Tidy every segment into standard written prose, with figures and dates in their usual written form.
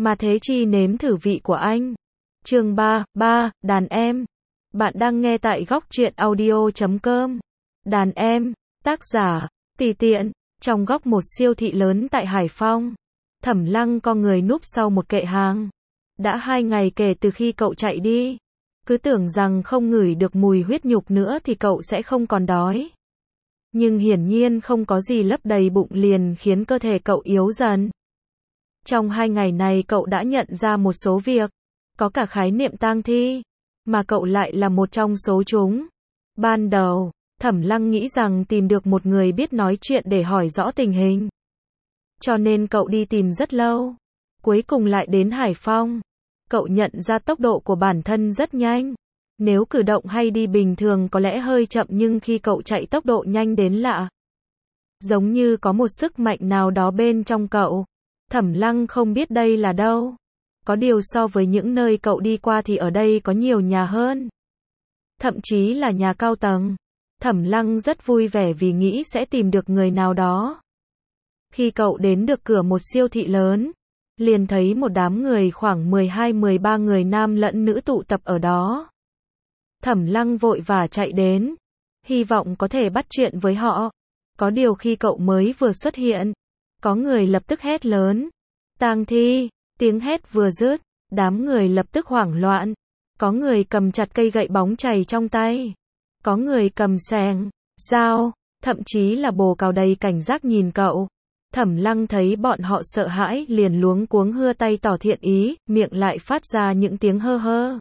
mà thế chi nếm thử vị của anh. Chương 3, đàn em. Bạn đang nghe tại góc truyện audio.com. Đàn em, tác giả, Tùy Tiện. Trong góc một siêu thị lớn tại Hải Phong, Thẩm Lăng co người núp sau một kệ hàng. Đã 2 ngày kể từ khi cậu chạy đi. Cứ tưởng rằng không ngửi được mùi huyết nhục nữa thì cậu sẽ không còn đói. Nhưng hiển nhiên không có gì lấp đầy bụng liền khiến cơ thể cậu yếu dần. Trong 2 ngày này cậu đã nhận ra một số việc. Có cả khái niệm tang thi. Mà cậu lại là một trong số chúng. Ban đầu, Thẩm Lăng nghĩ rằng tìm được một người biết nói chuyện để hỏi rõ tình hình. Cho nên cậu đi tìm rất lâu. Cuối cùng lại đến Hải Phong. Cậu nhận ra tốc độ của bản thân rất nhanh. Nếu cử động hay đi bình thường có lẽ hơi chậm nhưng khi cậu chạy tốc độ nhanh đến lạ. Giống như có một sức mạnh nào đó bên trong cậu. Thẩm Lăng không biết đây là đâu. Có điều so với những nơi cậu đi qua thì ở đây có nhiều nhà hơn. Thậm chí là nhà cao tầng. Thẩm Lăng rất vui vẻ vì nghĩ sẽ tìm được người nào đó. Khi cậu đến được cửa một siêu thị lớn, liền thấy một đám người khoảng 12-13 người nam lẫn nữ tụ tập ở đó. Thẩm Lăng vội vã chạy đến, hy vọng có thể bắt chuyện với họ. Có điều khi cậu mới vừa xuất hiện, có người lập tức hét lớn. Tang thi, tiếng hét vừa dứt, đám người lập tức hoảng loạn. Có người cầm chặt cây gậy bóng chày trong tay. Có người cầm xẻng, dao, thậm chí là bồ cào đầy cảnh giác nhìn cậu. Thẩm Lăng thấy bọn họ sợ hãi liền luống cuống hưa tay tỏ thiện ý, miệng lại phát ra những tiếng hơ hơ.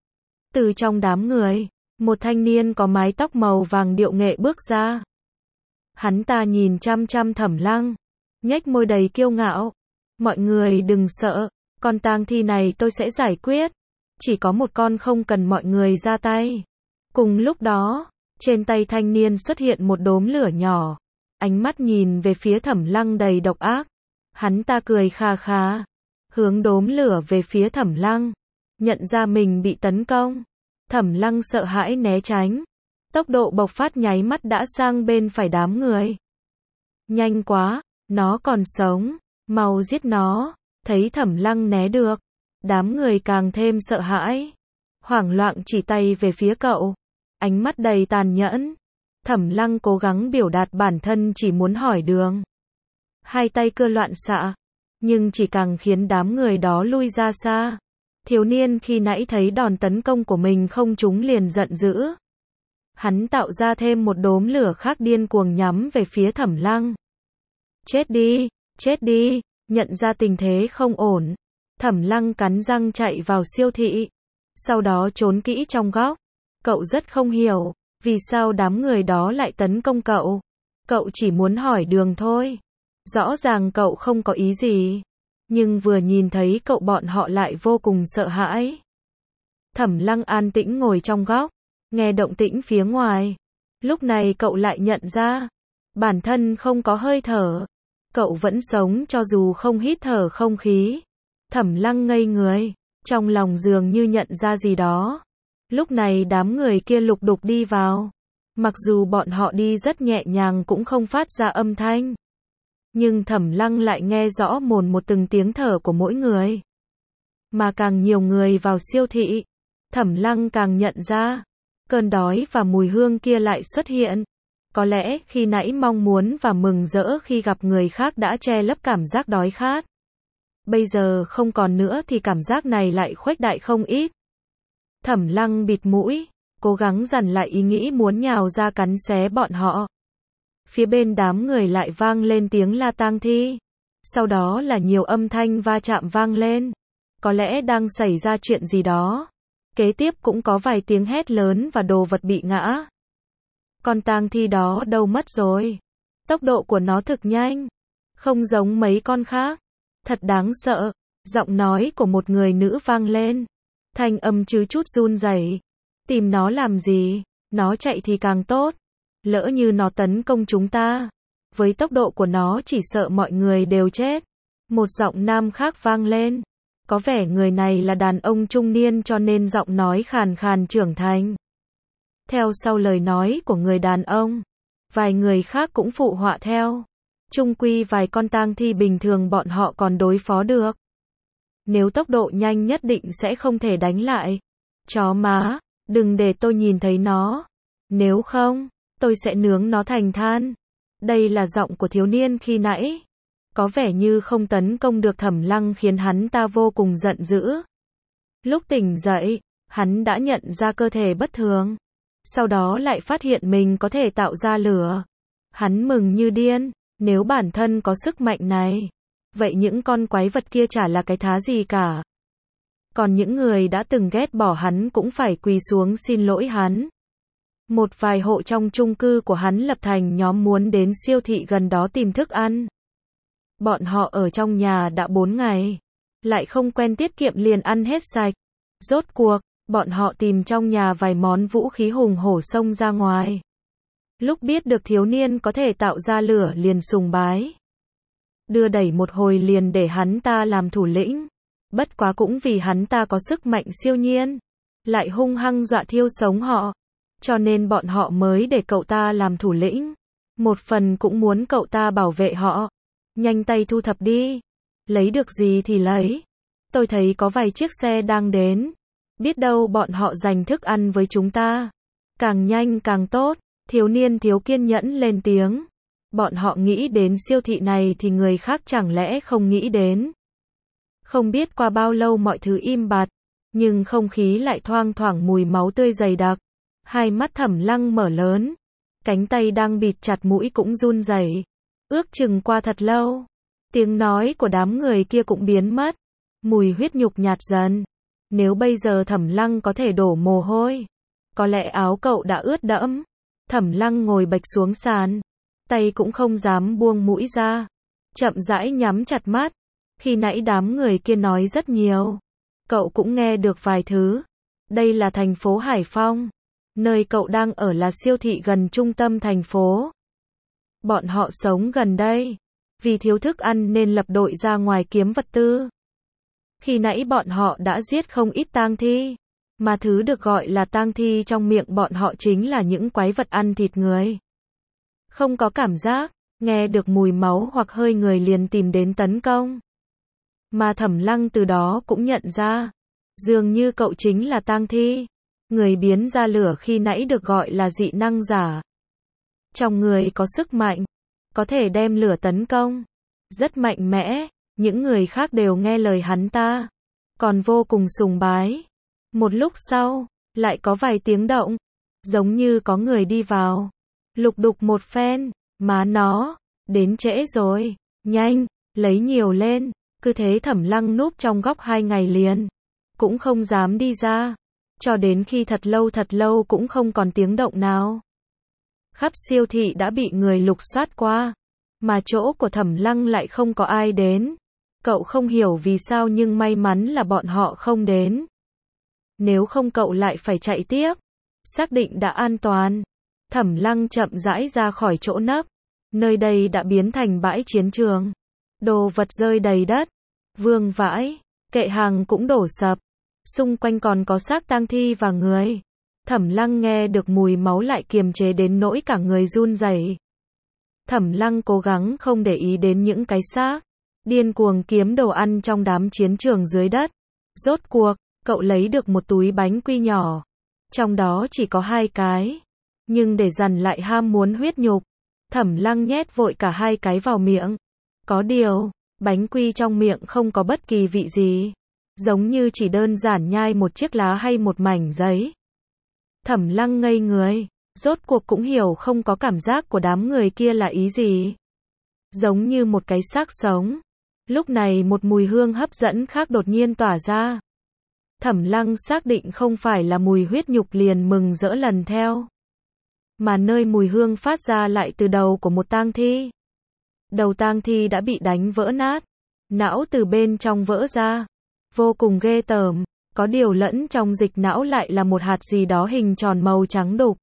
Từ trong đám người, một thanh niên có mái tóc màu vàng điệu nghệ bước ra. Hắn ta nhìn chăm chăm Thẩm Lăng, nhếch môi đầy kiêu ngạo. Mọi người đừng sợ, con tang thi này tôi sẽ giải quyết. Chỉ có một con không cần mọi người ra tay. Cùng lúc đó, trên tay thanh niên xuất hiện một đốm lửa nhỏ. Ánh mắt nhìn về phía Thẩm Lăng đầy độc ác. Hắn ta cười kha khá, hướng đốm lửa về phía Thẩm Lăng. Nhận ra mình bị tấn công, Thẩm Lăng sợ hãi né tránh. Tốc độ bộc phát nháy mắt đã sang bên phải đám người. Nhanh quá, nó còn sống, mau giết nó. Thấy Thẩm Lăng né được, đám người càng thêm sợ hãi. Hoảng loạn chỉ tay về phía cậu, ánh mắt đầy tàn nhẫn. Thẩm Lăng cố gắng biểu đạt bản thân chỉ muốn hỏi đường. Hai tay cưa loạn xạ, nhưng chỉ càng khiến đám người đó lui ra xa. Thiếu niên khi nãy thấy đòn tấn công của mình không trúng liền giận dữ. Hắn tạo ra thêm một đốm lửa khác điên cuồng nhắm về phía Thẩm Lăng. Chết đi, nhận ra tình thế không ổn. Thẩm Lăng cắn răng chạy vào siêu thị. Sau đó trốn kỹ trong góc. Cậu rất không hiểu, vì sao đám người đó lại tấn công cậu. Cậu chỉ muốn hỏi đường thôi. Rõ ràng cậu không có ý gì. Nhưng vừa nhìn thấy cậu bọn họ lại vô cùng sợ hãi. Thẩm Lăng an tĩnh ngồi trong góc, nghe động tĩnh phía ngoài. Lúc này cậu lại nhận ra, bản thân không có hơi thở. Cậu vẫn sống cho dù không hít thở không khí. Thẩm Lăng ngây người, trong lòng dường như nhận ra gì đó. Lúc này đám người kia lục đục đi vào. Mặc dù bọn họ đi rất nhẹ nhàng cũng không phát ra âm thanh. Nhưng Thẩm Lăng lại nghe rõ mồn một từng tiếng thở của mỗi người. Mà càng nhiều người vào siêu thị, Thẩm Lăng càng nhận ra, cơn đói và mùi hương kia lại xuất hiện. Có lẽ khi nãy mong muốn và mừng rỡ khi gặp người khác đã che lấp cảm giác đói khát. Bây giờ không còn nữa thì cảm giác này lại khuếch đại không ít. Thẩm Lăng bịt mũi, cố gắng dằn lại ý nghĩ muốn nhào ra cắn xé bọn họ. Phía bên đám người lại vang lên tiếng la tang thi. Sau đó là nhiều âm thanh va chạm vang lên. Có lẽ đang xảy ra chuyện gì đó. Kế tiếp cũng có vài tiếng hét lớn và đồ vật bị ngã. Con tang thi đó đâu mất rồi? Tốc độ của nó thực nhanh. Không giống mấy con khác. Thật đáng sợ. Giọng nói của một người nữ vang lên. Thanh âm chứ chút run rẩy. Tìm nó làm gì? Nó chạy thì càng tốt. Lỡ như nó tấn công chúng ta. Với tốc độ của nó chỉ sợ mọi người đều chết. Một giọng nam khác vang lên. Có vẻ người này là đàn ông trung niên cho nên giọng nói khàn khàn trưởng thành. Theo sau lời nói của người đàn ông, vài người khác cũng phụ họa theo. Chung quy vài con tang thi bình thường bọn họ còn đối phó được. Nếu tốc độ nhanh nhất định sẽ không thể đánh lại. Chó má, đừng để tôi nhìn thấy nó. Nếu không, tôi sẽ nướng nó thành than. Đây là giọng của thiếu niên khi nãy. Có vẻ như không tấn công được Thẩm Lăng khiến hắn ta vô cùng giận dữ. Lúc tỉnh dậy, hắn đã nhận ra cơ thể bất thường. Sau đó lại phát hiện mình có thể tạo ra lửa. Hắn mừng như điên, nếu bản thân có sức mạnh này. Vậy những con quái vật kia chả là cái thá gì cả. Còn những người đã từng ghét bỏ hắn cũng phải quỳ xuống xin lỗi hắn. Một vài hộ trong chung cư của hắn lập thành nhóm muốn đến siêu thị gần đó tìm thức ăn. Bọn họ ở trong nhà đã 4 ngày. Lại không quen tiết kiệm liền ăn hết sạch. Rốt cuộc, bọn họ tìm trong nhà vài món vũ khí hùng hổ xông ra ngoài. Lúc biết được thiếu niên có thể tạo ra lửa liền sùng bái. Đưa đẩy một hồi liền để hắn ta làm thủ lĩnh. Bất quá cũng vì hắn ta có sức mạnh siêu nhiên. Lại hung hăng dọa thiêu sống họ. Cho nên bọn họ mới để cậu ta làm thủ lĩnh. Một phần cũng muốn cậu ta bảo vệ họ. Nhanh tay thu thập đi. Lấy được gì thì lấy. Tôi thấy có vài chiếc xe đang đến. Biết đâu bọn họ giành thức ăn với chúng ta. Càng nhanh càng tốt. Thiếu niên thiếu kiên nhẫn lên tiếng. Bọn họ nghĩ đến siêu thị này thì người khác chẳng lẽ không nghĩ đến. Không biết qua bao lâu mọi thứ im bặt. Nhưng không khí lại thoang thoảng mùi máu tươi dày đặc. Hai mắt Thẩm Lăng mở lớn. Cánh tay đang bịt chặt mũi cũng run rẩy. Ước chừng qua thật lâu. Tiếng nói của đám người kia cũng biến mất. Mùi huyết nhục nhạt dần. Nếu bây giờ Thẩm Lăng có thể đổ mồ hôi. Có lẽ áo cậu đã ướt đẫm. Thẩm Lăng ngồi bệch xuống sàn. Tay cũng không dám buông mũi ra. Chậm rãi nhắm chặt mắt. Khi nãy đám người kia nói rất nhiều. Cậu cũng nghe được vài thứ. Đây là thành phố Hải Phong. Nơi cậu đang ở là siêu thị gần trung tâm thành phố. Bọn họ sống gần đây. Vì thiếu thức ăn nên lập đội ra ngoài kiếm vật tư. Khi nãy bọn họ đã giết không ít tang thi. Mà thứ được gọi là tang thi trong miệng bọn họ chính là những quái vật ăn thịt người. Không có cảm giác, nghe được mùi máu hoặc hơi người liền tìm đến tấn công. Mà Thẩm Lăng từ đó cũng nhận ra. Dường như cậu chính là tang thi. Người biến ra lửa khi nãy được gọi là dị năng giả. Trong người có sức mạnh. Có thể đem lửa tấn công. Rất mạnh mẽ. Những người khác đều nghe lời hắn ta. Còn vô cùng sùng bái. Một lúc sau, lại có vài tiếng động. Giống như có người đi vào. Lục đục một phen. Má nó. Đến trễ rồi. Nhanh. Lấy nhiều lên. Cứ thế Thẩm Lăng núp trong góc 2 ngày liền. Cũng không dám đi ra. Cho đến khi thật lâu cũng không còn tiếng động nào. Khắp siêu thị đã bị người lục soát qua. Mà chỗ của Thẩm Lăng lại không có ai đến. Cậu không hiểu vì sao nhưng may mắn là bọn họ không đến. Nếu không cậu lại phải chạy tiếp. Xác định đã an toàn. Thẩm Lăng chậm rãi ra khỏi chỗ nấp. Nơi đây đã biến thành bãi chiến trường. Đồ vật rơi đầy đất. Vương vãi. Kệ hàng cũng đổ sập. Xung quanh còn có xác tang thi và người. Thẩm Lăng nghe được mùi máu lại kiềm chế đến nỗi cả người run rẩy. Thẩm Lăng cố gắng không để ý đến những cái xác. Điên cuồng kiếm đồ ăn trong đám chiến trường dưới đất. Rốt cuộc, cậu lấy được một túi bánh quy nhỏ. Trong đó chỉ có 2 cái. Nhưng để dằn lại ham muốn huyết nhục, Thẩm Lăng nhét vội cả 2 cái vào miệng. Có điều, bánh quy trong miệng không có bất kỳ vị gì. Giống như chỉ đơn giản nhai một chiếc lá hay một mảnh giấy. Thẩm Lăng ngây người. Rốt cuộc cũng hiểu không có cảm giác của đám người kia là ý gì. Giống như một cái xác sống. Lúc này một mùi hương hấp dẫn khác đột nhiên tỏa ra. Thẩm Lăng xác định không phải là mùi huyết nhục liền mừng rỡ lần theo. Mà nơi mùi hương phát ra lại từ đầu của một tang thi. Đầu tang thi đã bị đánh vỡ nát. Não từ bên trong vỡ ra. Vô cùng ghê tởm. Có điều lẫn trong dịch não lại là một hạt gì đó hình tròn màu trắng đục.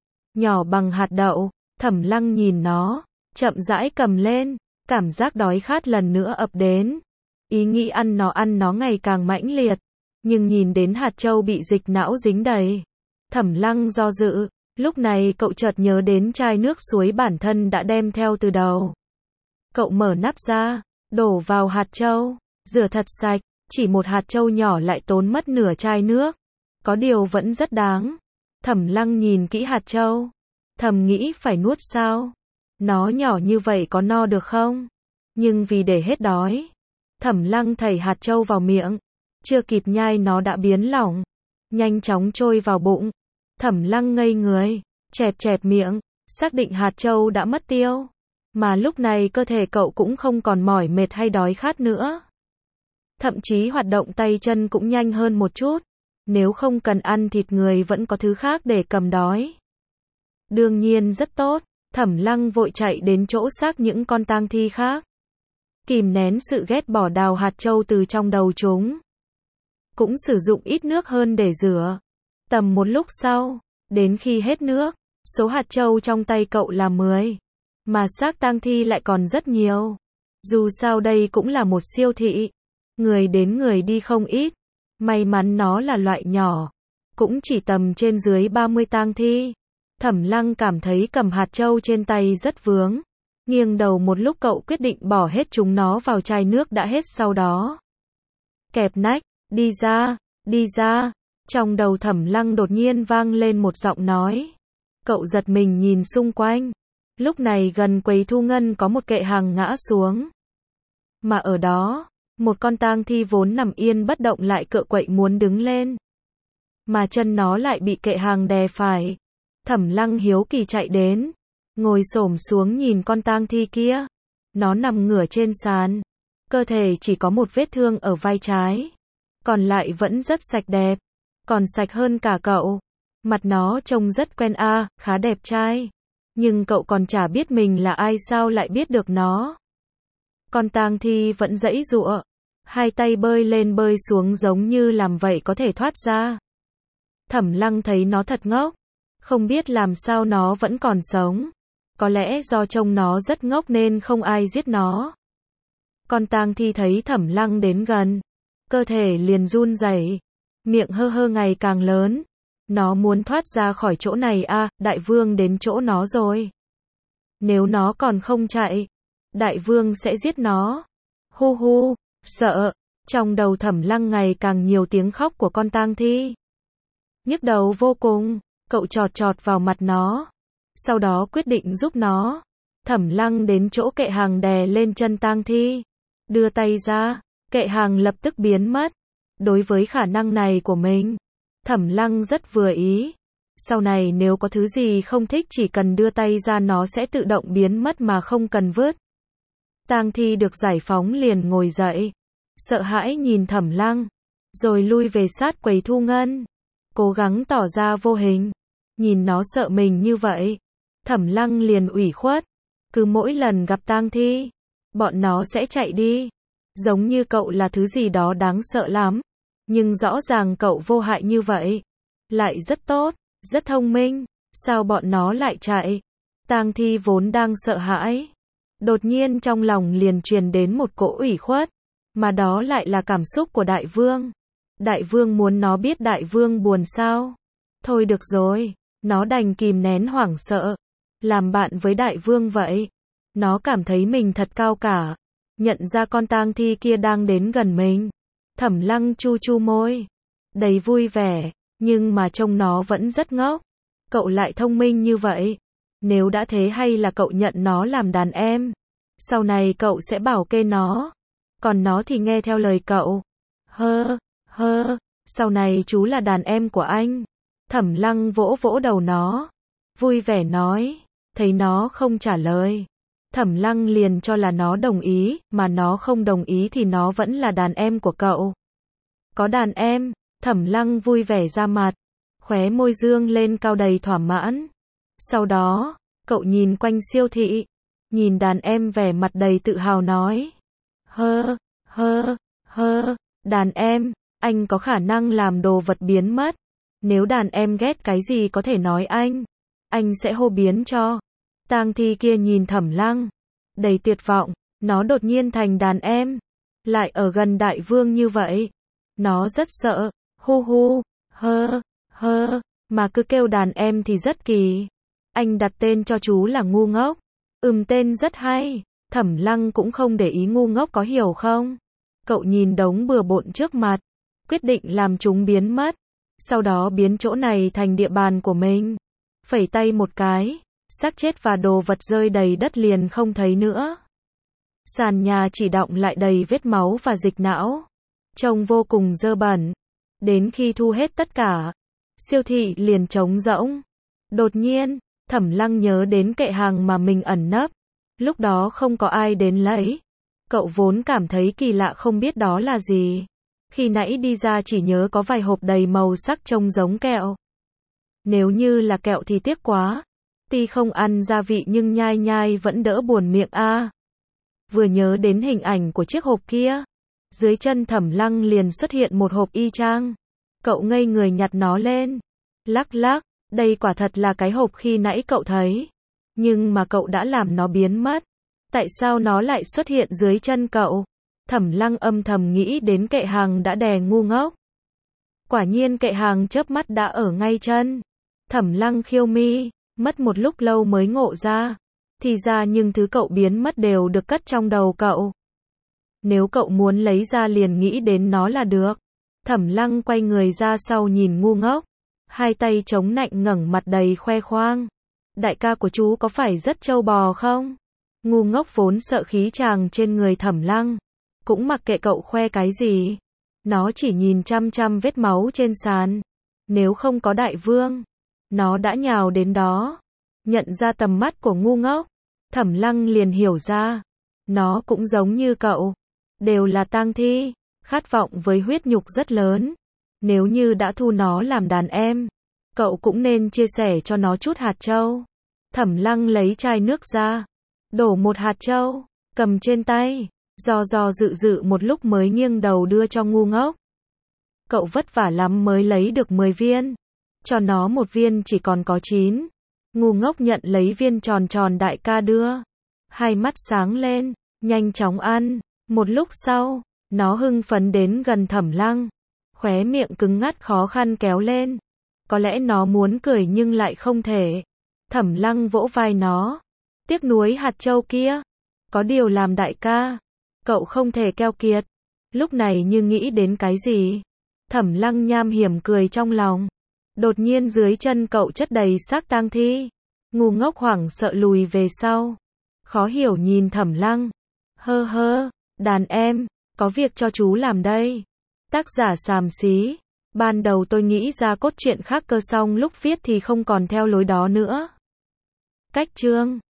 Nhỏ bằng hạt đậu. Thẩm Lăng nhìn nó. Chậm rãi cầm lên. Cảm giác đói khát lần nữa ập đến. Ý nghĩ ăn nó ngày càng mãnh liệt. Nhưng nhìn đến hạt châu bị dịch não dính đầy. Thẩm Lăng do dự. Lúc này cậu chợt nhớ đến chai nước suối bản thân đã đem theo từ đầu. Cậu mở nắp ra. Đổ vào hạt châu. Rửa thật sạch. chỉ một hạt châu nhỏ lại tốn mất nửa chai nước. Có điều vẫn rất đáng. Thẩm Lăng nhìn kỹ hạt châu, thầm nghĩ phải nuốt sao? Nó nhỏ như vậy có no được không? Nhưng vì để hết đói, Thẩm Lăng thảy hạt châu vào miệng, chưa kịp nhai nó đã biến lỏng, nhanh chóng trôi vào bụng. Thẩm Lăng ngây người, chẹp chẹp miệng, xác định hạt châu đã mất tiêu. Mà lúc này cơ thể cậu cũng không còn mỏi mệt hay đói khát nữa. Thậm chí hoạt động tay chân cũng nhanh hơn một chút. Nếu không cần ăn thịt người vẫn có thứ khác để cầm đói. Đương nhiên rất tốt. Thẩm Lăng vội chạy đến chỗ xác những con tang thi khác. Kìm nén sự ghét bỏ đào hạt châu từ trong đầu chúng. Cũng sử dụng ít nước hơn để rửa. Tầm một lúc sau, đến khi hết nước, số hạt châu trong tay cậu là 10. Mà xác tang thi lại còn rất nhiều. Dù sao đây cũng là một siêu thị. Người đến người đi không ít. May mắn nó là loại nhỏ. Cũng chỉ tầm trên dưới 30 tang thi. Thẩm Lăng cảm thấy cầm hạt châu trên tay rất vướng. Nghiêng đầu một lúc cậu quyết định bỏ hết chúng nó vào chai nước đã hết sau đó. Kẹp nách, đi ra, đi ra. Trong đầu Thẩm Lăng đột nhiên vang lên một giọng nói. Cậu giật mình nhìn xung quanh. Lúc này gần quầy thu ngân có một kệ hàng ngã xuống. Mà ở đó, một con tang thi vốn nằm yên bất động lại cựa quậy muốn đứng lên. Mà chân nó lại bị kệ hàng đè phải. Thẩm Lăng hiếu kỳ chạy đến, ngồi xổm xuống nhìn con tang thi kia. Nó nằm ngửa trên sàn, cơ thể chỉ có một vết thương ở vai trái, còn lại vẫn rất sạch đẹp, còn sạch hơn cả cậu. Mặt nó trông rất quen khá đẹp trai. Nhưng cậu còn chả biết mình là ai sao lại biết được nó. Con tang thi vẫn giãy giụa, hai tay bơi lên bơi xuống giống như làm vậy có thể thoát ra. Thẩm Lăng thấy nó thật ngốc, không biết làm sao nó vẫn còn sống. Có lẽ do trông nó rất ngốc nên không ai giết nó. Con tang thi thấy Thẩm Lăng đến gần, cơ thể liền run rẩy, miệng hơ hơ ngày càng lớn. Nó muốn thoát ra khỏi chỗ này đại vương đến chỗ nó rồi. Nếu nó còn không chạy, đại vương sẽ giết nó. Hu hu, sợ. Trong đầu Thẩm Lăng ngày càng nhiều tiếng khóc của con tang thi. Nhức đầu vô cùng, cậu chọt chọt vào mặt nó. Sau đó quyết định giúp nó. Thẩm Lăng đến chỗ kệ hàng đè lên chân tang thi. Đưa tay ra, kệ hàng lập tức biến mất. Đối với khả năng này của mình, Thẩm Lăng rất vừa ý. Sau này nếu có thứ gì không thích chỉ cần đưa tay ra nó sẽ tự động biến mất mà không cần vứt. Tang thi được giải phóng liền ngồi dậy, sợ hãi nhìn Thẩm Lăng, rồi lui về sát quầy thu ngân, cố gắng tỏ ra vô hình. Nhìn nó sợ mình như vậy, Thẩm Lăng liền ủy khuất. Cứ mỗi lần gặp tang thi, bọn nó sẽ chạy đi, giống như cậu là thứ gì đó đáng sợ lắm. Nhưng rõ ràng cậu vô hại như vậy, lại rất tốt, rất thông minh, sao bọn nó lại chạy? Tang thi vốn đang sợ hãi, đột nhiên trong lòng liền truyền đến một cỗ ủy khuất, mà đó lại là cảm xúc của đại vương. Đại vương muốn nó biết đại vương buồn sao? Thôi được rồi, nó đành kìm nén hoảng sợ, làm bạn với đại vương vậy. Nó cảm thấy mình thật cao cả, nhận ra con tang thi kia đang đến gần mình. Thẩm Lăng chu chu môi, đầy vui vẻ, nhưng mà trông nó vẫn rất ngốc. Cậu lại thông minh như vậy. Nếu đã thế hay là cậu nhận nó làm đàn em. Sau này cậu sẽ bảo kê nó. Còn nó thì nghe theo lời cậu. Sau này chú là đàn em của anh. Thẩm Lăng vỗ vỗ đầu nó, vui vẻ nói. Thấy nó không trả lời, Thẩm Lăng liền cho là nó đồng ý, mà nó không đồng ý thì nó vẫn là đàn em của cậu. Có đàn em, Thẩm Lăng vui vẻ ra mặt, khóe môi dương lên cao đầy thỏa mãn. Sau đó, cậu nhìn quanh siêu thị, nhìn đàn em vẻ mặt đầy tự hào nói. Đàn em, anh có khả năng làm đồ vật biến mất. Nếu đàn em ghét cái gì có thể nói anh sẽ hô biến cho. Tang thi kia nhìn Thẩm Lăng, đầy tuyệt vọng, nó đột nhiên thành đàn em, lại ở gần đại vương như vậy. Nó rất sợ, mà cứ kêu đàn em thì rất kỳ. Anh đặt tên cho chú là ngu ngốc. Tên rất hay. Thẩm Lăng cũng không để ý ngu ngốc có hiểu không. Cậu nhìn đống bừa bộn trước mặt, quyết định làm chúng biến mất, sau đó biến chỗ này thành địa bàn của mình. Phẩy tay một cái, xác chết và đồ vật rơi đầy đất liền không thấy nữa. Sàn nhà chỉ đọng lại đầy vết máu và dịch não, trông vô cùng dơ bẩn. Đến khi thu hết tất cả, siêu thị liền trống rỗng. Đột nhiên, Thẩm Lăng nhớ đến kệ hàng mà mình ẩn nấp, lúc đó không có ai đến lấy. Cậu vốn cảm thấy kỳ lạ không biết đó là gì. Khi nãy đi ra chỉ nhớ có vài hộp đầy màu sắc trông giống kẹo. Nếu như là kẹo thì tiếc quá. Tuy không ăn gia vị nhưng nhai nhai vẫn đỡ buồn miệng a. Vừa nhớ đến hình ảnh của chiếc hộp kia, dưới chân Thẩm Lăng liền xuất hiện một hộp y chang. Cậu ngây người nhặt nó lên. Lắc lắc, đây quả thật là cái hộp khi nãy cậu thấy. Nhưng mà cậu đã làm nó biến mất. Tại sao nó lại xuất hiện dưới chân cậu? Thẩm Lăng âm thầm nghĩ đến kệ hàng đã đè ngu ngốc. Quả nhiên kệ hàng chớp mắt đã ở ngay chân. Thẩm Lăng khiêu mi, mất một lúc lâu mới ngộ ra. Thì ra nhưng thứ cậu biến mất đều được cất trong đầu cậu. Nếu cậu muốn lấy ra liền nghĩ đến nó là được. Thẩm Lăng quay người ra sau nhìn ngu ngốc. Hai tay chống nạnh ngẩng mặt đầy khoe khoang. Đại ca của chú có phải rất trâu bò không? Ngu ngốc vốn sợ khí chàng trên người Thẩm Lăng. Cũng mặc kệ cậu khoe cái gì. Nó chỉ nhìn chăm chăm vết máu trên sàn. Nếu không có đại vương, nó đã nhào đến đó. Nhận ra tầm mắt của ngu ngốc, Thẩm Lăng liền hiểu ra. Nó cũng giống như cậu. Đều là tang thi, khát vọng với huyết nhục rất lớn. Nếu như đã thu nó làm đàn em, cậu cũng nên chia sẻ cho nó chút hạt châu. Thẩm Lăng lấy chai nước ra, đổ một hạt châu, cầm trên tay, do dự một lúc mới nghiêng đầu đưa cho ngu ngốc. Cậu vất vả lắm mới lấy được 10 viên, cho nó một viên chỉ còn có 9. Ngu ngốc nhận lấy viên tròn tròn đại ca đưa, hai mắt sáng lên, nhanh chóng ăn. Một lúc sau, nó hưng phấn đến gần Thẩm Lăng, khóe miệng cứng ngắt khó khăn kéo lên. Có lẽ nó muốn cười nhưng lại không thể. Thẩm Lăng vỗ vai nó, tiếc nuối hạt châu kia. Có điều làm đại ca, cậu không thể keo kiệt. Lúc này như nghĩ đến cái gì, Thẩm Lăng nham hiểm cười trong lòng. Đột nhiên dưới chân cậu chất đầy xác tang thi. Ngu ngốc hoảng sợ lùi về sau, khó hiểu nhìn Thẩm Lăng. Hơ hơ, đàn em, có việc cho chú làm đây. Tác giả xàm xí. Ban đầu tôi nghĩ ra cốt truyện khác cơ, xong lúc viết thì không còn theo lối đó nữa. Cách chương